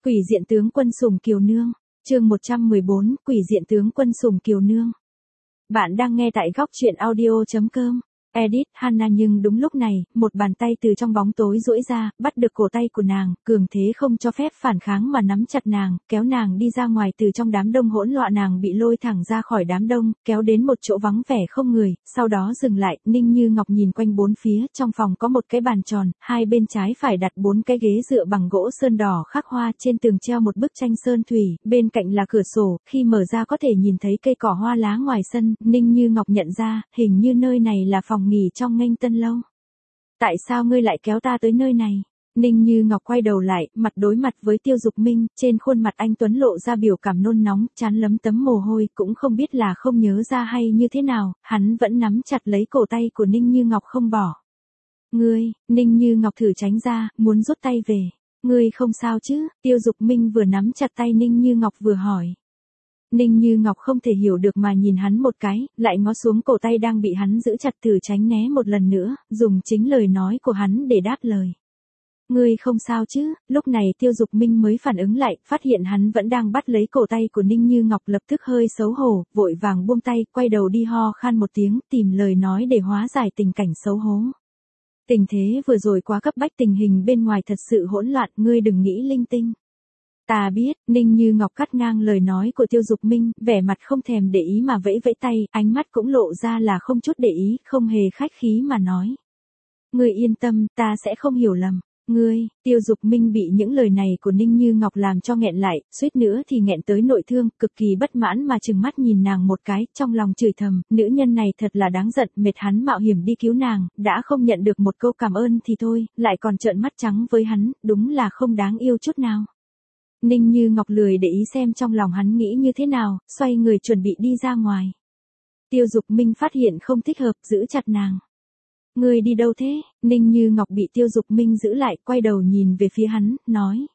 Quỷ diện tướng quân Sùng Kiều Nương, chương 114, Quỷ diện tướng quân Sùng Kiều Nương. Bạn đang nghe tại góc truyện audio.com. Edit Hannah, nhưng đúng lúc này, một bàn tay từ trong bóng tối duỗi ra, bắt được cổ tay của nàng, cường thế không cho phép phản kháng mà nắm chặt nàng, kéo nàng đi ra ngoài từ trong đám đông hỗn loạn. Nàng bị lôi thẳng ra khỏi đám đông, kéo đến một chỗ vắng vẻ không người, sau đó dừng lại. Ninh Như Ngọc nhìn quanh bốn phía, trong phòng có một cái bàn tròn, hai bên trái phải đặt 4 cái ghế dựa bằng gỗ sơn đỏ khắc hoa, trên tường treo một bức tranh sơn thủy, bên cạnh là cửa sổ, khi mở ra có thể nhìn thấy cây cỏ hoa lá ngoài sân. Ninh Như Ngọc nhận ra, hình như nơi này là phòng nghỉ trong Nghênh Tân lâu. Tại sao ngươi lại kéo ta tới nơi này? Ninh Như Ngọc quay đầu lại, mặt đối mặt với Tiêu Dục Minh, trên khuôn mặt anh tuấn lộ ra biểu cảm nôn nóng, trán lấm tấm mồ hôi, cũng không biết là không nhớ ra hay như thế nào, hắn vẫn nắm chặt lấy cổ tay của Ninh Như Ngọc không bỏ. Ngươi, Ninh Như Ngọc thử tránh ra, muốn rút tay về. Ngươi không sao chứ? Tiêu Dục Minh vừa nắm chặt tay Ninh Như Ngọc vừa hỏi. Ninh Như Ngọc không thể hiểu được mà nhìn hắn một cái, lại ngó xuống cổ tay đang bị hắn giữ chặt, thử tránh né một lần nữa, dùng chính lời nói của hắn để đáp lời. Ngươi không sao chứ? Lúc này Tiêu Dục Minh mới phản ứng lại, phát hiện hắn vẫn đang bắt lấy cổ tay của Ninh Như Ngọc, lập tức hơi xấu hổ, vội vàng buông tay, quay đầu đi ho khan một tiếng, tìm lời nói để hóa giải tình cảnh xấu hổ. Tình thế vừa rồi quá cấp bách, tình hình bên ngoài thật sự hỗn loạn, ngươi đừng nghĩ linh tinh. Ta biết. Ninh Như Ngọc cắt ngang lời nói của Tiêu Dục Minh, vẻ mặt không thèm để ý mà vẫy vẫy tay, ánh mắt cũng lộ ra là không chút để ý, không hề khách khí mà nói. Ngươi yên tâm, ta sẽ không hiểu lầm. Ngươi, Tiêu Dục Minh bị những lời này của Ninh Như Ngọc làm cho nghẹn lại, suýt nữa thì nghẹn tới nội thương, cực kỳ bất mãn mà trừng mắt nhìn nàng một cái, trong lòng chửi thầm, nữ nhân này thật là đáng giận, mệt hắn mạo hiểm đi cứu nàng, đã không nhận được một câu cảm ơn thì thôi, lại còn trợn mắt trắng với hắn, đúng là không đáng yêu chút nào. Ninh Như Ngọc lười để ý xem trong lòng hắn nghĩ như thế nào, xoay người chuẩn bị đi ra ngoài. Tiêu Dục Minh phát hiện không thích hợp, giữ chặt nàng. Ngươi đi đâu thế? Ninh Như Ngọc bị Tiêu Dục Minh giữ lại, quay đầu nhìn về phía hắn, nói.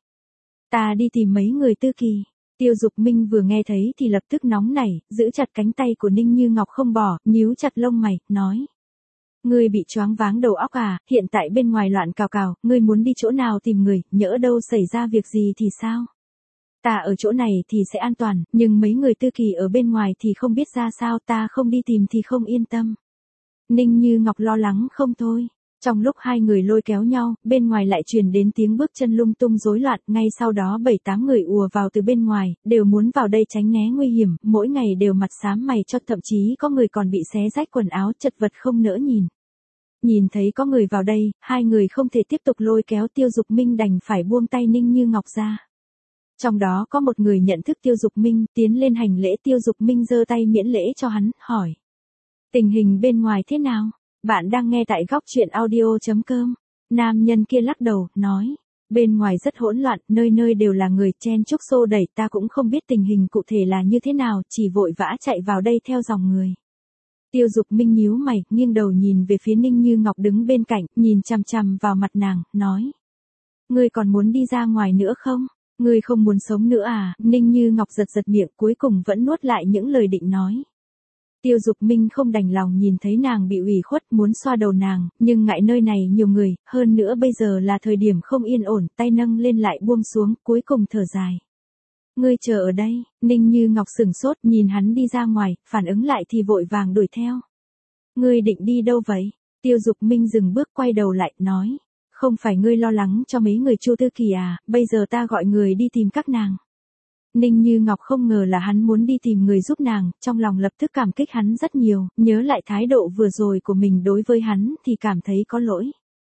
Ta đi tìm mấy người tư kỳ. Tiêu Dục Minh vừa nghe thấy thì lập tức nóng nảy, giữ chặt cánh tay của Ninh Như Ngọc không bỏ, nhíu chặt lông mày, nói. Ngươi bị choáng váng đầu óc à, hiện tại bên ngoài loạn cào cào, ngươi muốn đi chỗ nào tìm người, nhỡ đâu xảy ra việc gì thì sao? Ta ở chỗ này thì sẽ an toàn, nhưng mấy người tư kỳ ở bên ngoài thì không biết ra sao, ta không đi tìm thì không yên tâm. Ninh Như Ngọc lo lắng không thôi. Trong lúc hai người lôi kéo nhau, bên ngoài lại truyền đến tiếng bước chân lung tung rối loạn, ngay sau đó 7-8 người ùa vào từ bên ngoài, đều muốn vào đây tránh né nguy hiểm, mỗi ngày đều mặt xám mày cho, thậm chí có người còn bị xé rách quần áo, chật vật không nỡ nhìn. Nhìn thấy có người vào đây, hai người không thể tiếp tục lôi kéo, Tiêu Dục Minh đành phải buông tay Ninh Như Ngọc ra. Trong đó có một người nhận thức Tiêu Dục Minh, tiến lên hành lễ. Tiêu Dục Minh giơ tay miễn lễ cho hắn, hỏi. Tình hình bên ngoài thế nào? Bạn đang nghe tại góc truyện audio.com. Nam nhân kia lắc đầu, nói. Bên ngoài rất hỗn loạn, nơi nơi đều là người, chen chúc xô đẩy, ta cũng không biết tình hình cụ thể là như thế nào, chỉ vội vã chạy vào đây theo dòng người. Tiêu Dục Minh nhíu mày, nghiêng đầu nhìn về phía Ninh Như Ngọc đứng bên cạnh, nhìn chằm chằm vào mặt nàng, nói. Ngươi còn muốn đi ra ngoài nữa không? Ngươi không muốn sống nữa à? Ninh Như Ngọc giật giật miệng, cuối cùng vẫn nuốt lại những lời định nói. Tiêu Dục Minh không đành lòng nhìn thấy nàng bị ủy khuất, muốn xoa đầu nàng, nhưng ngại nơi này nhiều người, hơn nữa bây giờ là thời điểm không yên ổn, tay nâng lên lại buông xuống, cuối cùng thở dài. Ngươi chờ ở đây. Ninh Như Ngọc sửng sốt, nhìn hắn đi ra ngoài, phản ứng lại thì vội vàng đuổi theo. Ngươi định đi đâu vậy? Tiêu Dục Minh dừng bước, quay đầu lại, nói. Không phải ngươi lo lắng cho mấy người Chu Tư Kỳ à, bây giờ ta gọi người đi tìm các nàng. Ninh Như Ngọc không ngờ là hắn muốn đi tìm người giúp nàng, trong lòng lập tức cảm kích hắn rất nhiều, nhớ lại thái độ vừa rồi của mình đối với hắn thì cảm thấy có lỗi.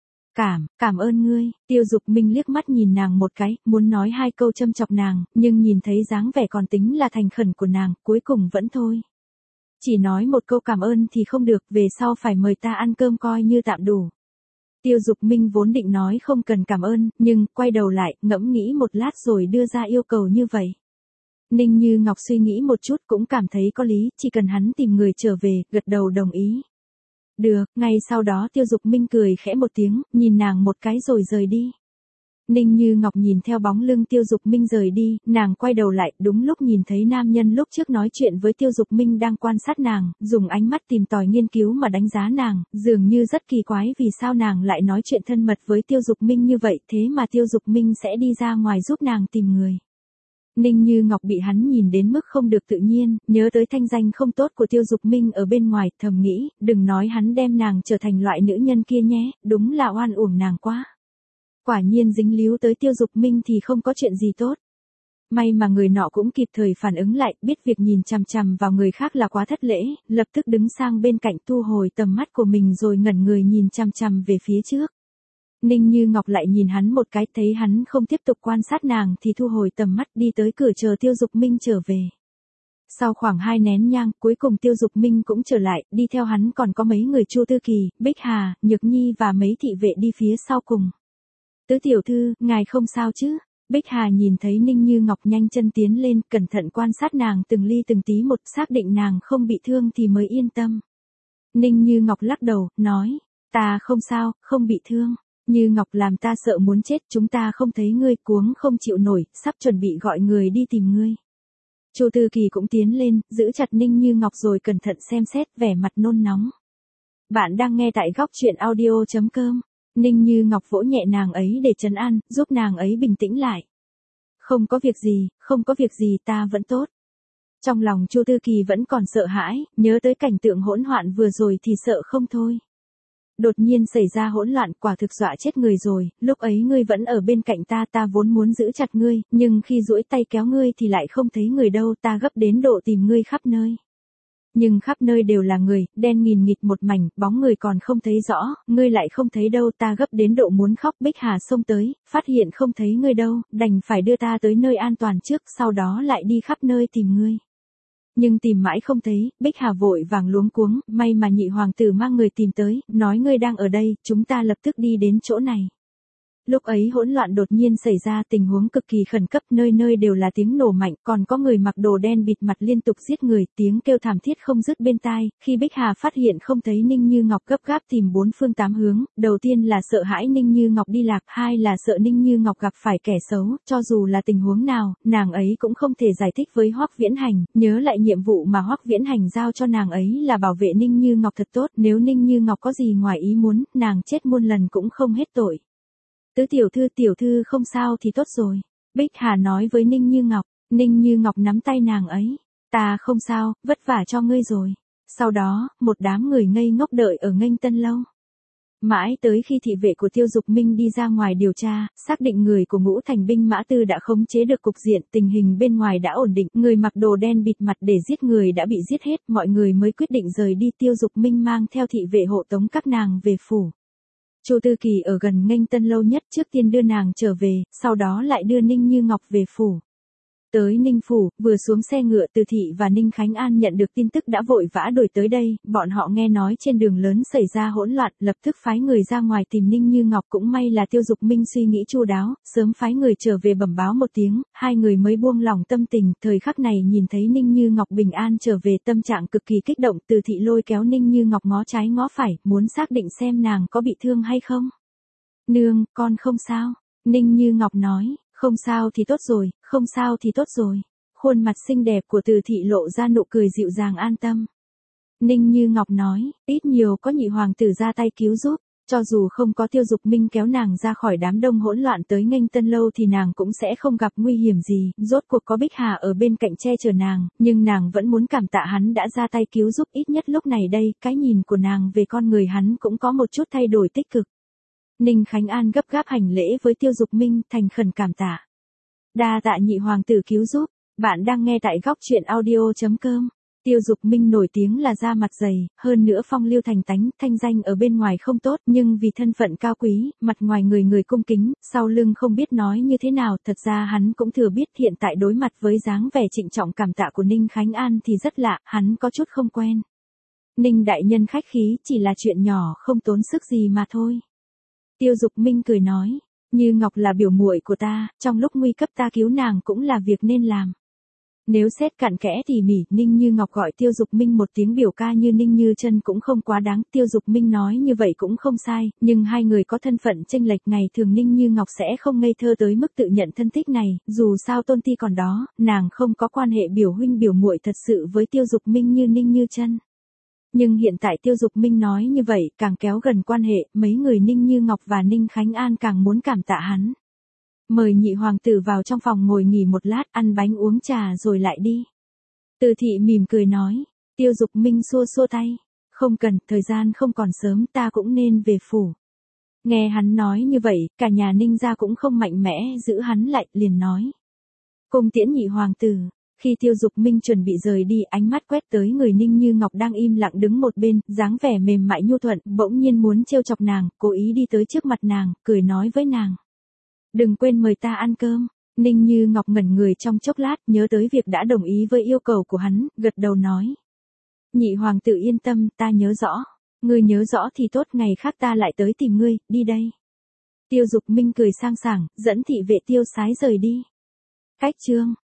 Cảm ơn ngươi. Tiêu Dục Minh liếc mắt nhìn nàng một cái, muốn nói hai câu châm chọc nàng, nhưng nhìn thấy dáng vẻ còn tính là thành khẩn của nàng, cuối cùng vẫn thôi. Chỉ nói một câu cảm ơn thì không được, về sau phải mời ta ăn cơm coi như tạm đủ. Tiêu Dục Minh vốn định nói không cần cảm ơn, nhưng quay đầu lại, ngẫm nghĩ một lát rồi đưa ra yêu cầu như vậy. Ninh Như Ngọc suy nghĩ một chút cũng cảm thấy có lý, chỉ cần hắn tìm người trở về, gật đầu đồng ý. Được. Ngay sau đó Tiêu Dục Minh cười khẽ một tiếng, nhìn nàng một cái rồi rời đi. Ninh Như Ngọc nhìn theo bóng lưng Tiêu Dục Minh rời đi, nàng quay đầu lại, đúng lúc nhìn thấy nam nhân lúc trước nói chuyện với Tiêu Dục Minh đang quan sát nàng, dùng ánh mắt tìm tòi nghiên cứu mà đánh giá nàng, dường như rất kỳ quái vì sao nàng lại nói chuyện thân mật với Tiêu Dục Minh như vậy, thế mà Tiêu Dục Minh sẽ đi ra ngoài giúp nàng tìm người. Ninh Như Ngọc bị hắn nhìn đến mức không được tự nhiên, nhớ tới thanh danh không tốt của Tiêu Dục Minh ở bên ngoài, thầm nghĩ, đừng nói hắn đem nàng trở thành loại nữ nhân kia nhé, đúng là oan uổng nàng quá. Quả nhiên dính líu tới Tiêu Dục Minh thì không có chuyện gì tốt. May mà người nọ cũng kịp thời phản ứng lại, biết việc nhìn chằm chằm vào người khác là quá thất lễ, lập tức đứng sang bên cạnh thu hồi tầm mắt của mình rồi ngẩn người nhìn chằm chằm về phía trước. Ninh Như Ngọc lại nhìn hắn một cái, thấy hắn không tiếp tục quan sát nàng thì thu hồi tầm mắt đi tới cửa chờ Tiêu Dục Minh trở về. Sau khoảng 2 nén nhang, cuối cùng Tiêu Dục Minh cũng trở lại, đi theo hắn còn có mấy người Chu Tư Kỳ, Bích Hà, Nhược Nhi và mấy thị vệ đi phía sau cùng. Tứ tiểu thư, ngài không sao chứ? Bích Hà nhìn thấy Ninh Như Ngọc nhanh chân tiến lên, cẩn thận quan sát nàng từng ly từng tí một, xác định nàng không bị thương thì mới yên tâm. Ninh Như Ngọc lắc đầu, nói, ta không sao, không bị thương. Như Ngọc làm ta sợ muốn chết, chúng ta không thấy ngươi, cuống không chịu nổi, sắp chuẩn bị gọi người đi tìm ngươi. Chu Tư Kỳ cũng tiến lên, giữ chặt Ninh Như Ngọc rồi cẩn thận xem xét, vẻ mặt nôn nóng. Bạn đang nghe tại góc truyện audio.com. Ninh Như Ngọc vỗ nhẹ nàng ấy để trấn an, giúp nàng ấy bình tĩnh lại. Không có việc gì, không có việc gì, ta vẫn tốt. Trong lòng Chu Tư Kỳ vẫn còn sợ hãi, nhớ tới cảnh tượng hỗn loạn vừa rồi thì sợ không thôi. Đột nhiên xảy ra hỗn loạn, quả thực dọa chết người rồi, lúc ấy ngươi vẫn ở bên cạnh ta, ta vốn muốn giữ chặt ngươi, nhưng khi duỗi tay kéo ngươi thì lại không thấy người đâu, ta gấp đến độ tìm ngươi khắp nơi. Nhưng khắp nơi đều là người, đen nghìn nghịt một mảnh, bóng người còn không thấy rõ, ngươi lại không thấy đâu, ta gấp đến độ muốn khóc. Bích Hà xông tới, phát hiện không thấy ngươi đâu, đành phải đưa ta tới nơi an toàn trước, sau đó lại đi khắp nơi tìm ngươi. Nhưng tìm mãi không thấy, Bích Hà vội vàng luống cuống, may mà nhị hoàng tử mang người tìm tới, nói ngươi đang ở đây, chúng ta lập tức đi đến chỗ này. Lúc ấy hỗn loạn đột nhiên xảy ra, tình huống cực kỳ khẩn cấp, nơi nơi đều là tiếng nổ mạnh, còn có người mặc đồ đen bịt mặt liên tục giết người, tiếng kêu thảm thiết không dứt bên tai. Khi Bích Hà phát hiện không thấy Ninh Như Ngọc, gấp gáp tìm 4 phương 8 hướng, đầu tiên là sợ hãi Ninh Như Ngọc đi lạc, hai là sợ Ninh Như Ngọc gặp phải kẻ xấu, cho dù là tình huống nào, nàng ấy cũng không thể giải thích với Hoắc Viễn Hành, nhớ lại nhiệm vụ mà Hoắc Viễn Hành giao cho nàng ấy là bảo vệ Ninh Như Ngọc thật tốt, nếu Ninh Như Ngọc có gì ngoài ý muốn, nàng chết muôn lần cũng không hết tội. Tứ tiểu thư không sao thì tốt rồi. Bích Hà nói với Ninh Như Ngọc. Ninh Như Ngọc nắm tay nàng ấy. Ta không sao, vất vả cho ngươi rồi. Sau đó, một đám người ngây ngốc đợi ở Nghênh Tân Lâu. Mãi tới khi thị vệ của Tiêu Dục Minh đi ra ngoài điều tra, xác định người của Ngũ Thành binh mã tư đã khống chế được cục diện, tình hình bên ngoài đã ổn định, người mặc đồ đen bịt mặt để giết người đã bị giết hết, mọi người mới quyết định rời đi. Tiêu Dục Minh mang theo thị vệ hộ tống các nàng về phủ. Chu Tư Kỳ ở gần Nghênh Tân Lâu nhất, trước tiên đưa nàng trở về, sau đó lại đưa Ninh Như Ngọc về phủ. Tới Ninh phủ, vừa xuống xe ngựa, Từ Thị và Ninh Khánh An nhận được tin tức đã vội vã đuổi tới đây, bọn họ nghe nói trên đường lớn xảy ra hỗn loạn, lập tức phái người ra ngoài tìm Ninh Như Ngọc, cũng may là Tiêu Dục Minh suy nghĩ chu đáo, sớm phái người trở về bẩm báo một tiếng, hai người mới buông lỏng tâm tình, thời khắc này nhìn thấy Ninh Như Ngọc bình an trở về, tâm trạng cực kỳ kích động. Từ Thị lôi kéo Ninh Như Ngọc ngó trái ngó phải, muốn xác định xem nàng có bị thương hay không. Nương, con không sao. Ninh Như Ngọc nói. Không sao thì tốt rồi, không sao thì tốt rồi. Khuôn mặt xinh đẹp của Từ Thị lộ ra nụ cười dịu dàng an tâm. Ninh Như Ngọc nói, ít nhiều có nhị hoàng tử ra tay cứu giúp, cho dù không có Tiêu Dục Minh kéo nàng ra khỏi đám đông hỗn loạn tới Nghênh Tân Lâu thì nàng cũng sẽ không gặp nguy hiểm gì, rốt cuộc có Bích Hà ở bên cạnh che chở nàng, nhưng nàng vẫn muốn cảm tạ hắn đã ra tay cứu giúp, ít nhất lúc này đây, cái nhìn của nàng về con người hắn cũng có một chút thay đổi tích cực. Ninh Khánh An gấp gáp hành lễ với Tiêu Dục Minh, thành khẩn cảm tạ. Đa tạ nhị hoàng tử cứu giúp, bạn đang nghe tại góc truyện audio.com. Tiêu Dục Minh nổi tiếng là da mặt dày, hơn nữa phong lưu thành tánh, thanh danh ở bên ngoài không tốt, nhưng vì thân phận cao quý, mặt ngoài người người cung kính, sau lưng không biết nói như thế nào, thật ra hắn cũng thừa biết hiện tại đối mặt với dáng vẻ trịnh trọng cảm tạ của Ninh Khánh An thì rất lạ, hắn có chút không quen. Ninh đại nhân khách khí, chỉ là chuyện nhỏ không tốn sức gì mà thôi. Tiêu Dục Minh cười nói, Như Ngọc là biểu muội của ta, trong lúc nguy cấp ta cứu nàng cũng là việc nên làm. Nếu xét cặn kẽ tỉ mỉ, Ninh Như Ngọc gọi Tiêu Dục Minh một tiếng biểu ca như Ninh Như Chân cũng không quá đáng, Tiêu Dục Minh nói như vậy cũng không sai, nhưng hai người có thân phận chênh lệch, ngày thường Ninh Như Ngọc sẽ không ngây thơ tới mức tự nhận thân thích này, dù sao tôn ti còn đó, nàng không có quan hệ biểu huynh biểu muội thật sự với Tiêu Dục Minh như Ninh Như Chân. Nhưng hiện tại Tiêu Dục Minh nói như vậy, càng kéo gần quan hệ, mấy người Ninh Như Ngọc và Ninh Khánh An càng muốn cảm tạ hắn. Mời nhị hoàng tử vào trong phòng ngồi nghỉ một lát, ăn bánh uống trà rồi lại đi. Từ thị mỉm cười nói. Tiêu Dục Minh xua xua tay. Không cần, thời gian không còn sớm, ta cũng nên về phủ. Nghe hắn nói như vậy, cả nhà Ninh gia cũng không mạnh mẽ giữ hắn lại, liền nói. Cung tiễn nhị hoàng tử. Khi Tiêu Dục Minh chuẩn bị rời đi, ánh mắt quét tới người Ninh Như Ngọc đang im lặng đứng một bên, dáng vẻ mềm mại nhu thuận, bỗng nhiên muốn trêu chọc nàng, cố ý đi tới trước mặt nàng, cười nói với nàng. Đừng quên mời ta ăn cơm. Ninh Như Ngọc ngẩn người trong chốc lát, nhớ tới việc đã đồng ý với yêu cầu của hắn, gật đầu nói. Nhị hoàng tử yên tâm, ta nhớ rõ. Ngươi nhớ rõ thì tốt, ngày khác ta lại tới tìm ngươi, đi đây. Tiêu Dục Minh cười sang sảng, dẫn thị vệ Tiêu Sái rời đi. Cách chương